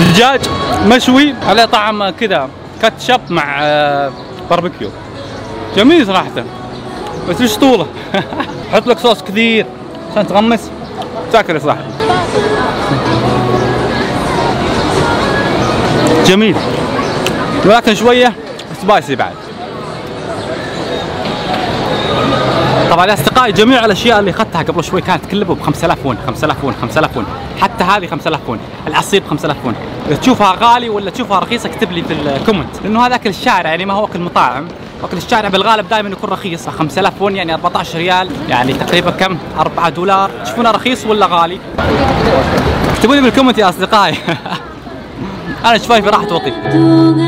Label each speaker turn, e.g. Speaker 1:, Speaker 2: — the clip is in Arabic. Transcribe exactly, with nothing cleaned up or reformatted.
Speaker 1: دجاج مشوي عليه طعم كذا كاتشب مع باربيكيو، جميل صراحة، بس ايش طوله. حط لك صوص كثير عشان تغمس تاكل يا صاحبي. جميل ولكن شوية سبايسي بعد. طبعا يا اصدقائي جميع الاشياء اللي اخذتها قبل شوي كانت كلها ب خمسة آلاف وون خمسة آلاف وون خمسة آلاف وون، حتى هذه خمسة آلاف وون، العصير ب خمسة آلاف وون. اذا تشوفها غالي ولا تشوفها رخيصه اكتب لي في الكومنت، لانه هذا اكل الشارع يعني ما هو اكل مطاعم، اكل الشارع بالغالب دائما يكون رخيص. خمسة آلاف وون يعني أربعة عشر ريال، يعني تقريبا كم؟ أربعة دولار. تشوفونه رخيص ولا غالي؟ اكتبوا لي بالكومنت يا اصدقائي. انا شفايفي راحت وطي.